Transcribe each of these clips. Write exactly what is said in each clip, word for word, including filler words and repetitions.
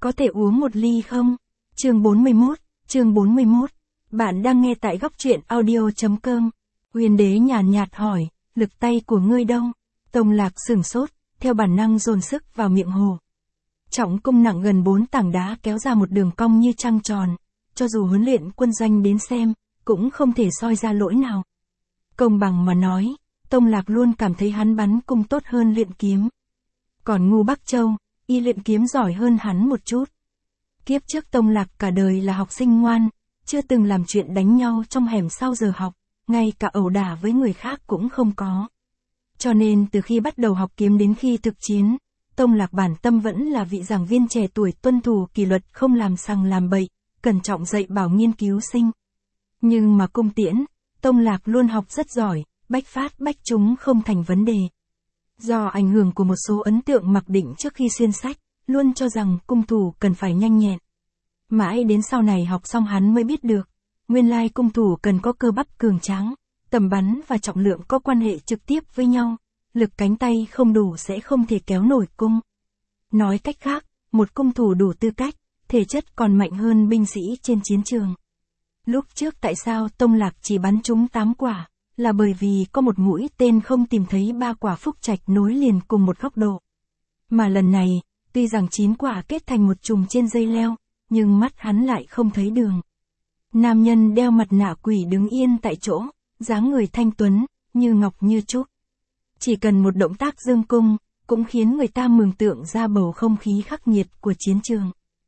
có thể uống một ly không? Chương bốn mươi mốt, chương bốn mươi mốt. Bạn đang nghe tại góc truyện audio.com. Huyền đế nhàn nhạt hỏi, lực tay của ngươi đâu? Tông Lạc sửng sốt, theo bản năng dồn sức vào miệng hồ. Trọng cung nặng gần bốn tảng đá kéo ra một đường cong như trăng tròn, cho dù huấn luyện quân doanh đến xem, cũng không thể soi ra lỗi nào. Công bằng mà nói, Tông Lạc luôn cảm thấy hắn bắn cung tốt hơn luyện kiếm. Còn Ngu Bắc Châu, y luyện kiếm giỏi hơn hắn một chút. Kiếp trước Tông Lạc cả đời là học sinh ngoan, chưa từng làm chuyện đánh nhau trong hẻm sau giờ học, ngay cả ẩu đả với người khác cũng không có. Cho nên từ khi bắt đầu học kiếm đến khi thực chiến, Tông Lạc bản tâm vẫn là vị giảng viên trẻ tuổi tuân thủ kỷ luật, không làm sằng làm bậy, cẩn trọng dạy bảo nghiên cứu sinh. Nhưng mà cung tiễn, Tông Lạc luôn học rất giỏi, bách phát bách trúng không thành vấn đề. Do ảnh hưởng của một số ấn tượng mặc định trước khi xuyên sách, luôn cho rằng cung thủ cần phải nhanh nhẹn. Mãi đến sau này học xong hắn mới biết được, nguyên lai cung thủ cần có cơ bắp cường tráng, tầm bắn và trọng lượng có quan hệ trực tiếp với nhau, lực cánh tay không đủ sẽ không thể kéo nổi cung. Nói cách khác, một cung thủ đủ tư cách, thể chất còn mạnh hơn binh sĩ trên chiến trường. Lúc trước tại sao Tông Lạc chỉ bắn trúng tám quả, là bởi vì có một mũi tên không tìm thấy ba quả phúc trạch nối liền cùng một góc độ. Mà lần này, tuy rằng chín quả kết thành một chùm trên dây leo, nhưng mắt hắn lại không thấy đường. Nam nhân đeo mặt nạ quỷ đứng yên tại chỗ, dáng người thanh tuấn, như ngọc như trúc. Chỉ cần một động tác dương cung, cũng khiến người ta mường tượng ra bầu không khí khắc nghiệt của chiến trường.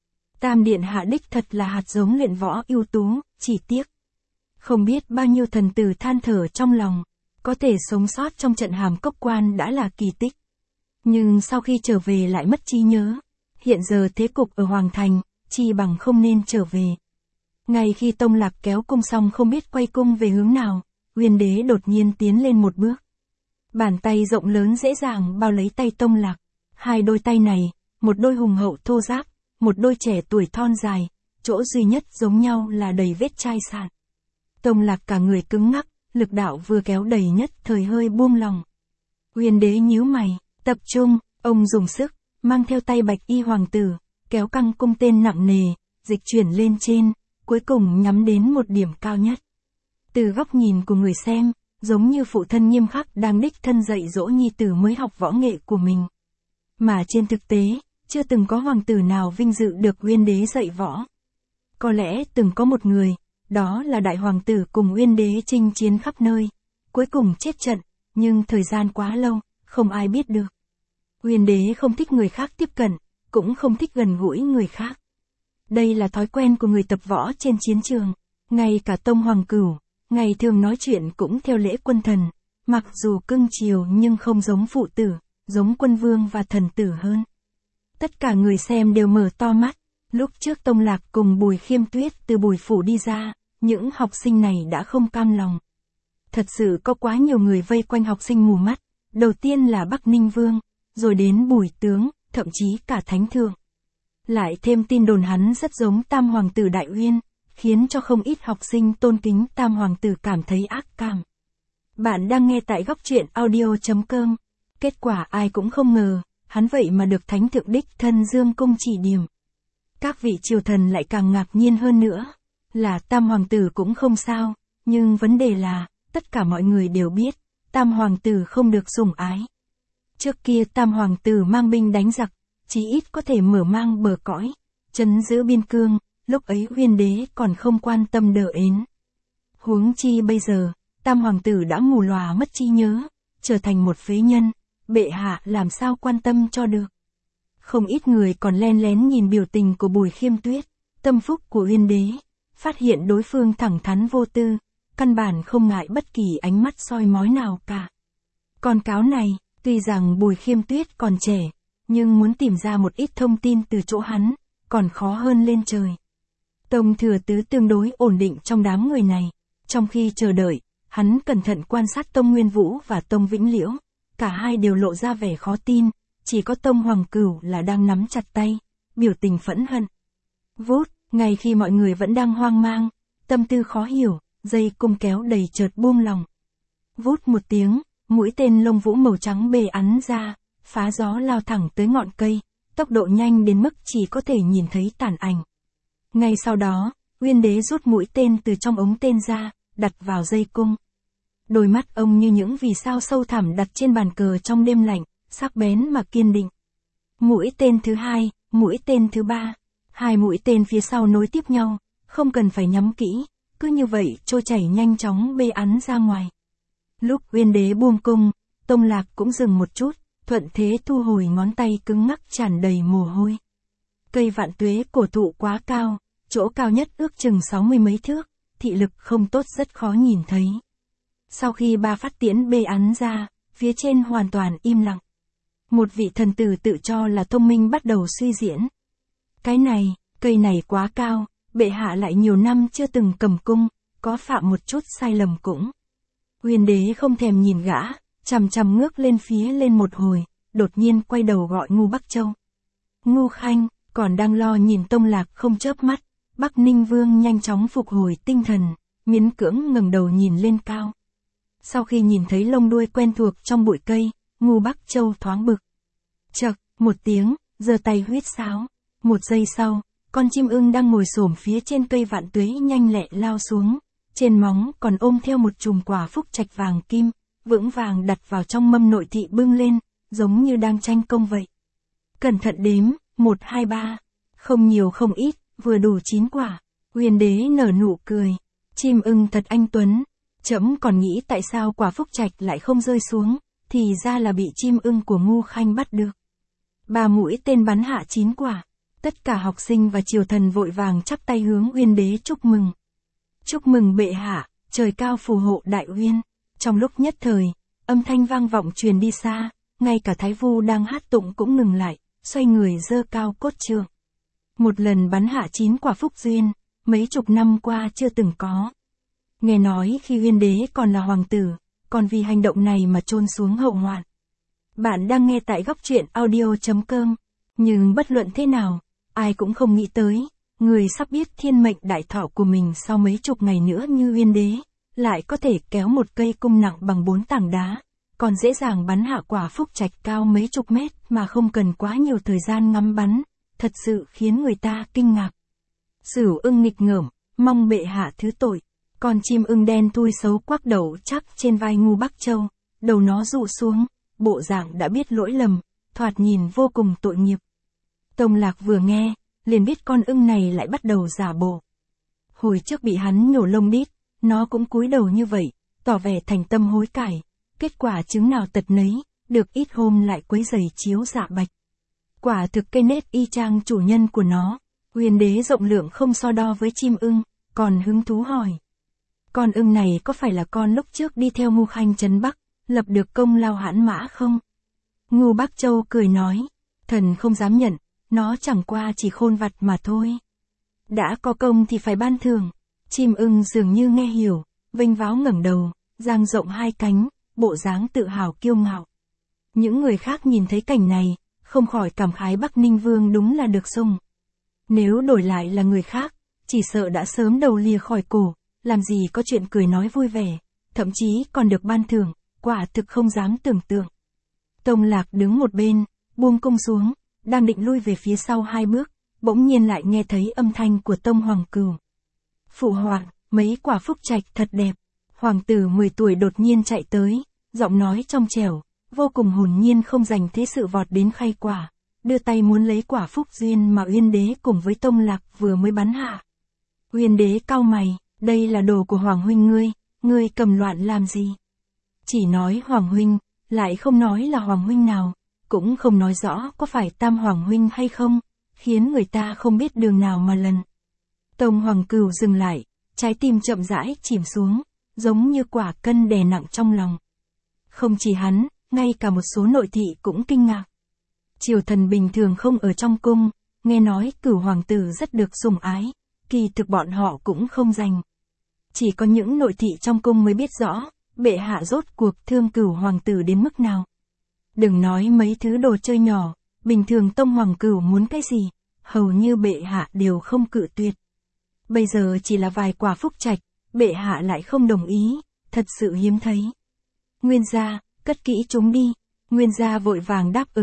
Tam điện hạ đích thật là hạt giống luyện võ ưu tú, chỉ tiếc. Không biết bao nhiêu thần tử than thở trong lòng, có thể sống sót trong trận Hàm Cốc Quan đã là kỳ tích. Nhưng sau khi trở về lại mất trí nhớ. Hiện giờ thế cục ở Hoàng Thành, chi bằng không nên trở về. Ngay khi Tông Lạc kéo cung xong không biết quay cung về hướng nào, Huyền đế đột nhiên tiến lên một bước. Bàn tay rộng lớn dễ dàng bao lấy tay Tông Lạc. Hai đôi tay này, một đôi hùng hậu thô ráp, một đôi trẻ tuổi thon dài, chỗ duy nhất giống nhau là đầy vết chai sạn. Tông Lạc cả người cứng ngắc, lực đạo vừa kéo đầy nhất thời hơi buông lòng. Huyền đế nhíu mày, tập trung, ông dùng sức, mang theo tay Bạch Y hoàng tử, kéo căng cung tên nặng nề, dịch chuyển lên trên, cuối cùng nhắm đến một điểm cao nhất. Từ góc nhìn của người xem, giống như phụ thân nghiêm khắc đang đích thân dạy dỗ nhi tử mới học võ nghệ của mình. Mà trên thực tế, chưa từng có hoàng tử nào vinh dự được Uyên đế dạy võ. Có lẽ từng có một người, đó là đại hoàng tử cùng Uyên đế chinh chiến khắp nơi, cuối cùng chết trận, nhưng thời gian quá lâu, không ai biết được. Uyên đế không thích người khác tiếp cận, cũng không thích gần gũi người khác. Đây là thói quen của người tập võ trên chiến trường, ngay cả Tông Hoàng Cửu, ngày thường nói chuyện cũng theo lễ quân thần, mặc dù cưng chiều nhưng không giống phụ tử, giống quân vương và thần tử hơn. Tất cả người xem đều mở to mắt, lúc trước Tông Lạc cùng Bùi Khiêm Tuyết từ Bùi phủ đi ra, những học sinh này đã không cam lòng. Thật sự có quá nhiều người vây quanh học sinh mù mắt, đầu tiên là Bắc Ninh Vương, rồi đến Bùi Tướng, thậm chí cả Thánh Thượng. Lại thêm tin đồn hắn rất giống Tam Hoàng tử Đại Uyên, khiến cho không ít học sinh tôn kính Tam Hoàng tử cảm thấy ác cảm. Bạn đang nghe tại góc truyện audio.com. Kết quả ai cũng không ngờ, hắn vậy mà được Thánh Thượng đích thân dương cung chỉ điểm. Các vị triều thần lại càng ngạc nhiên hơn nữa, là Tam Hoàng tử cũng không sao, nhưng vấn đề là, tất cả mọi người đều biết, Tam Hoàng tử không được sủng ái. Trước kia Tam Hoàng tử mang binh đánh giặc, chí ít có thể mở mang bờ cõi, trấn giữ biên cương, lúc ấy Uyên đế còn không quan tâm đờ ến. Huống chi bây giờ, Tam Hoàng tử đã mù lòa mất trí nhớ, trở thành một phế nhân, bệ hạ làm sao quan tâm cho được. Không ít người còn len lén nhìn biểu tình của Bùi Khiêm Tuyết, tâm phúc của Uyên đế, phát hiện đối phương thẳng thắn vô tư, căn bản không ngại bất kỳ ánh mắt soi mói nào cả. Con cáo này, tuy rằng Bùi Khiêm Tuyết còn trẻ, nhưng muốn tìm ra một ít thông tin từ chỗ hắn, còn khó hơn lên trời. Tông Thừa Tứ tương đối ổn định trong đám người này, trong khi chờ đợi, hắn cẩn thận quan sát Tông Nguyên Vũ và Tông Vĩnh Liễu, cả hai đều lộ ra vẻ khó tin, chỉ có Tông Hoàng Cửu là đang nắm chặt tay, biểu tình phẫn hận. Vút, ngay khi mọi người vẫn đang hoang mang, tâm tư khó hiểu, dây cung kéo đầy chợt buông lòng. Vút một tiếng, mũi tên lông vũ màu trắng bề ắn ra, phá gió lao thẳng tới ngọn cây, tốc độ nhanh đến mức chỉ có thể nhìn thấy tàn ảnh. Ngay sau đó, Uyên Đế rút mũi tên từ trong ống tên ra, đặt vào dây cung. Đôi mắt ông như những vì sao sâu thẳm đặt trên bàn cờ trong đêm lạnh, sắc bén mà kiên định. Mũi tên thứ hai, mũi tên thứ ba, hai mũi tên phía sau nối tiếp nhau, không cần phải nhắm kỹ, cứ như vậy trôi chảy nhanh chóng bê ắn ra ngoài. Lúc Uyên Đế buông cung, Tông Lạc cũng dừng một chút, thuận thế thu hồi ngón tay cứng ngắc tràn đầy mồ hôi. Cây vạn tuế cổ thụ quá cao, chỗ cao nhất ước chừng sáu mươi mấy thước, thị lực không tốt rất khó nhìn thấy. Sau khi ba phát tiễn bê ắn ra, phía trên hoàn toàn im lặng. Một vị thần tử tự cho là thông minh bắt đầu suy diễn. Cái này, cây này quá cao, bệ hạ lại nhiều năm chưa từng cầm cung, có phạm một chút sai lầm cũng. Uyên Đế không thèm nhìn gã, chằm chằm ngước lên phía lên một hồi, đột nhiên quay đầu gọi Ngu Bắc Châu. Ngu Khanh, còn đang lo nhìn Tông Lạc không chớp mắt, Bắc Ninh Vương nhanh chóng phục hồi tinh thần, miễn cưỡng ngẩng đầu nhìn lên cao. Sau khi nhìn thấy lông đuôi quen thuộc trong bụi cây, Ngu Bắc Châu thoáng bực. Chậc, một tiếng, giơ tay huýt sáo. Một giây sau, con chim ưng đang ngồi xổm phía trên cây vạn tuế nhanh lẹ lao xuống, trên móng còn ôm theo một chùm quả phúc trạch vàng kim, vững vàng đặt vào trong mâm nội thị bưng lên, giống như đang tranh công vậy. Cẩn thận đếm, một hai ba, không nhiều không ít, vừa đủ chín quả. Uyên Đế nở nụ cười, chim ưng thật anh tuấn, trẫm còn nghĩ tại sao quả phúc trạch lại không rơi xuống, thì ra là bị chim ưng của Ngu Khanh bắt được. Ba mũi tên bắn hạ chín quả, tất cả học sinh và triều thần vội vàng chắp tay hướng Uyên Đế chúc mừng. Chúc mừng bệ hạ, trời cao phù hộ đại uyên. Trong lúc nhất thời, âm thanh vang vọng truyền đi xa, ngay cả Thái Vu đang hát tụng cũng ngừng lại, xoay người giơ cao cốt trượng. Một lần bắn hạ chín quả phúc duyên, mấy chục năm qua chưa từng có. Nghe nói khi Uyên Đế còn là hoàng tử, còn vì hành động này mà chôn xuống hậu hoạn. Bạn đang nghe tại góc truyện audio chấm com. Nhưng bất luận thế nào, ai cũng không nghĩ tới, người sắp biết thiên mệnh đại thọ của mình sau mấy chục ngày nữa như Uyên Đế, lại có thể kéo một cây cung nặng bằng bốn tảng đá, còn dễ dàng bắn hạ quả phúc trạch cao mấy chục mét mà không cần quá nhiều thời gian ngắm bắn, thật sự khiến người ta kinh ngạc. Sửu ưng nghịch ngợm, mong bệ hạ thứ tội. Con chim ưng đen thui xấu quắc đầu chắc trên vai Ngu Bắc Châu, đầu nó rụ xuống, bộ dạng đã biết lỗi lầm, thoạt nhìn vô cùng tội nghiệp. Tông Lạc vừa nghe, liền biết con ưng này lại bắt đầu giả bộ. Hồi trước bị hắn nhổ lông đít, nó cũng cúi đầu như vậy, tỏ vẻ thành tâm hối cải, kết quả chứng nào tật nấy, được ít hôm lại quấy rầy chiếu dạ bạch. Quả thực cây nết y chang chủ nhân của nó. Uyên Đế rộng lượng không so đo với chim ưng, còn hứng thú hỏi. Con ưng này có phải là con lúc trước đi theo Ngu Khanh trấn Bắc, lập được công lao hãn mã không? Ngu Bắc Châu cười nói, thần không dám nhận, nó chẳng qua chỉ khôn vặt mà thôi. Đã có công thì phải ban thưởng. Chim ưng dường như nghe hiểu, vênh váo ngẩng đầu, dang rộng hai cánh, bộ dáng tự hào kiêu ngạo. Những người khác nhìn thấy cảnh này, không khỏi cảm khái Bắc Ninh Vương đúng là được sung. Nếu đổi lại là người khác, chỉ sợ đã sớm đầu lìa khỏi cổ, làm gì có chuyện cười nói vui vẻ, thậm chí còn được ban thưởng, quả thực không dám tưởng tượng. Tông Lạc đứng một bên, buông cung xuống, đang định lui về phía sau hai bước, bỗng nhiên lại nghe thấy âm thanh của Tông Hoàng Cửu. Phụ hoàng, mấy quả phúc trạch thật đẹp. Hoàng tử mười tuổi đột nhiên chạy tới, giọng nói trong trẻo, vô cùng hồn nhiên không dành thế sự vọt đến khay quả, đưa tay muốn lấy quả phúc duyên mà Uyên Đế cùng với Tông Lạc vừa mới bắn hạ. Uyên Đế cau mày, đây là đồ của Hoàng huynh ngươi, ngươi cầm loạn làm gì? Chỉ nói Hoàng huynh, lại không nói là Hoàng huynh nào, cũng không nói rõ có phải Tam Hoàng huynh hay không, khiến người ta không biết đường nào mà lần. Tông Hoàng Cửu dừng lại, trái tim chậm rãi chìm xuống, giống như quả cân đè nặng trong lòng. Không chỉ hắn, ngay cả một số nội thị cũng kinh ngạc. Triều thần bình thường không ở trong cung, nghe nói Cửu hoàng tử rất được sủng ái, kỳ thực bọn họ cũng không dành. Chỉ có những nội thị trong cung mới biết rõ, bệ hạ rốt cuộc thương Cửu hoàng tử đến mức nào. Đừng nói mấy thứ đồ chơi nhỏ, bình thường Tông Hoàng Cửu muốn cái gì, hầu như bệ hạ đều không cự tuyệt. Bây giờ chỉ là vài quả phúc trạch, bệ hạ lại không đồng ý, thật sự hiếm thấy. Nguyên gia, cất kỹ chúng đi. Nguyên gia vội vàng đáp ứng,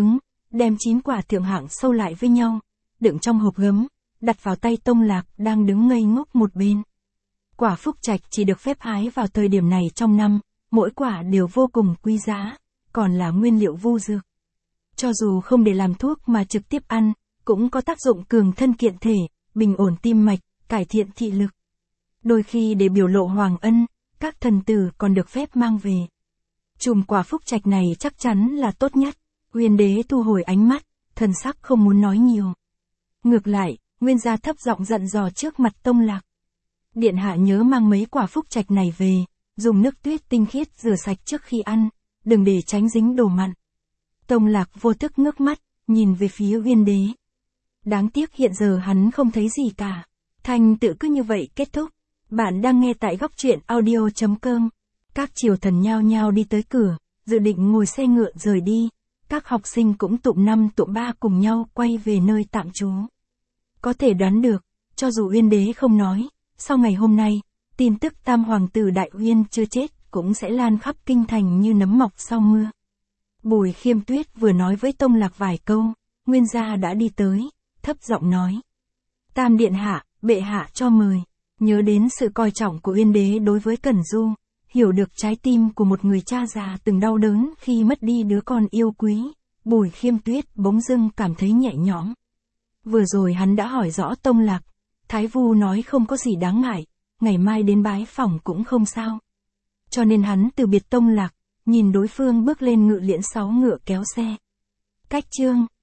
đem chín quả thượng hạng sâu lại với nhau, đựng trong hộp gấm, đặt vào tay Tông Lạc đang đứng ngây ngốc một bên. Quả phúc trạch chỉ được phép hái vào thời điểm này trong năm, mỗi quả đều vô cùng quý giá, còn là nguyên liệu vu dược. Cho dù không để làm thuốc mà trực tiếp ăn, cũng có tác dụng cường thân kiện thể, bình ổn tim mạch, cải thiện thị lực. Đôi khi để biểu lộ hoàng ân, các thần tử còn được phép mang về. Chùm quả phúc trạch này chắc chắn là tốt nhất. Uyên đế thu hồi ánh mắt, thần sắc không muốn nói nhiều. Ngược lại, Nguyên gia thấp giọng dặn dò trước mặt Tông Lạc. Điện hạ nhớ mang mấy quả phúc trạch này về, dùng nước tuyết tinh khiết rửa sạch trước khi ăn, đừng để tránh dính đồ mặn. Tông Lạc vô thức ngước mắt, nhìn về phía Uyên đế. Đáng tiếc hiện giờ hắn không thấy gì cả. Thành tựu cứ như vậy kết thúc. Bạn đang nghe tại góc truyện audio chấm com. Các triều thần nhao nhao đi tới cửa, dự định ngồi xe ngựa rời đi. Các học sinh cũng tụm năm tụm ba cùng nhau quay về nơi tạm trú. Có thể đoán được, cho dù Uyên đế không nói, sau ngày hôm nay, tin tức tam hoàng tử Đại Uyên chưa chết cũng sẽ lan khắp kinh thành như nấm mọc sau mưa. Bùi Khiêm Tuyết vừa nói với Tông Lạc vài câu, Nguyên gia đã đi tới, thấp giọng nói. Tam điện hạ, bệ hạ cho mời. Nhớ đến sự coi trọng của Uyên đế đối với Cẩn Du, hiểu được trái tim của một người cha già từng đau đớn khi mất đi đứa con yêu quý, Bùi Khiêm Tuyết bỗng dưng cảm thấy nhẹ nhõm. Vừa rồi hắn đã hỏi rõ Tông Lạc, Thái Vu nói không có gì đáng ngại, ngày mai đến bái phỏng cũng không sao. Cho nên hắn từ biệt Tông Lạc, nhìn đối phương bước lên ngự liễn sáu ngựa kéo xe. Cách chương